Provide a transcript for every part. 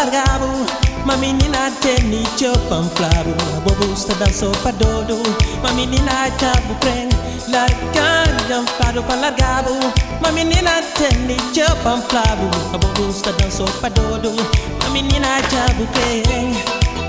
largado. Uma menina tem chopa flavo, a bobusta dançou pra dodo. Uma menina chabu crem, largando fado pra largado. Uma menina tem chopa flavo, a bobusta dançou pra dodo. Uma menina chabu crem.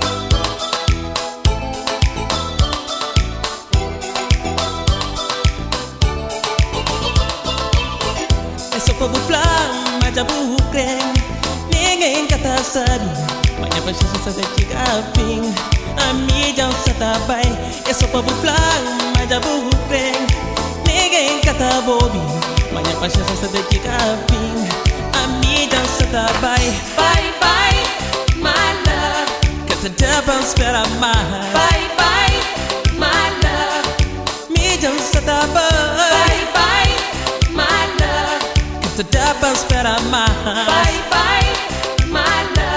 Esse povo flama, chabu crem. Ninguém cata sabe. Mas a paixão de chegar a fim. A mídia se tá bem. Eu sou povo flan, mas já vou bem. Ninguém cata bobi. Mas a paixão de chegar a fim. A mídia se tá bem. Bye bye, my love. Cata daba espera mais. Bye bye, my love. Mídia se tá bem. Bye bye, my love. Cata daba espera mais. Bye bye, my love.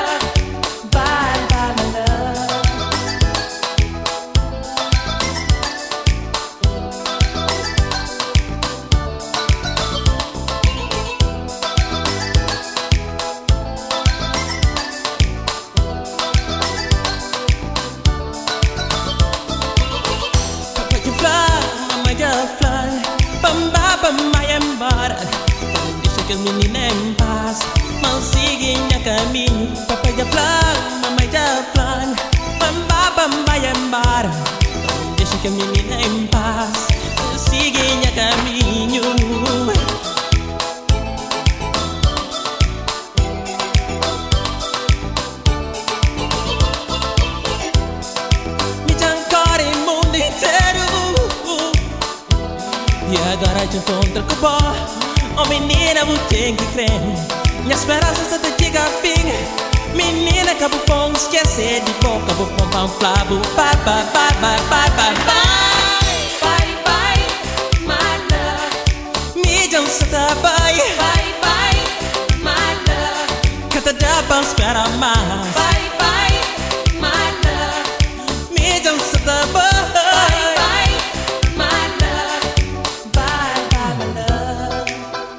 Deixa que as meninas em paz, mal seguem a caminho. Papai já flan, mamãe já flan. Bamba, bamba, embora. Deixa que as meninas em paz, seguem a caminho. Me ancora o mundo inteiro. E agora te encontro com o bom. Oh menina, você tem que crer. Minha esperança só te chega a fim. Menina, acabou com esquecer de boca. Vou comprar flavo. Bye, bye, bye, bye, bye, bye, bye. Bye bye, my love. Mídia se tá bem. Bye bye, my love. Cata daba espera mais. Bye bye, my love. Mídia se tá bem. Bye bye, my love. Bye bye, my love.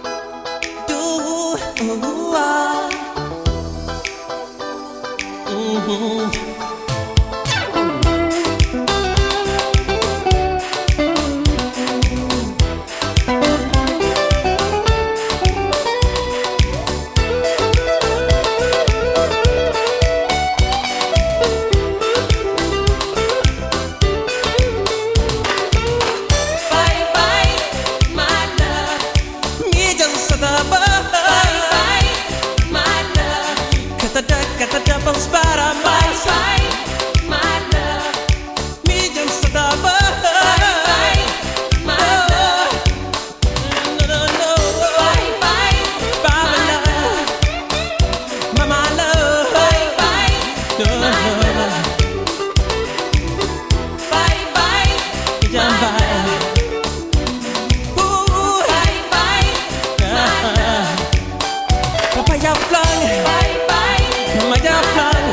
Bye bye, my love. Mídia se tá bem. Bye bye, my love. Cata daba espera Bye mais. bye, my love. Mídia se tá bem. Bye bye, my love. No, no, no. Bye bye, Bye, my love. love. Mama love. Bye bye, my love. Bye bye, Já my vai. love. Bye bye, my love. Papai já flan. Bye bye, Mama já flan.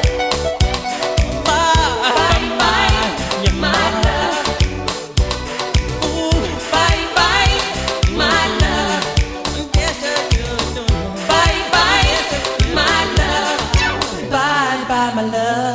bye bye, my love. Bye bye, my love. Bye bye, my love. Bye bye, my love.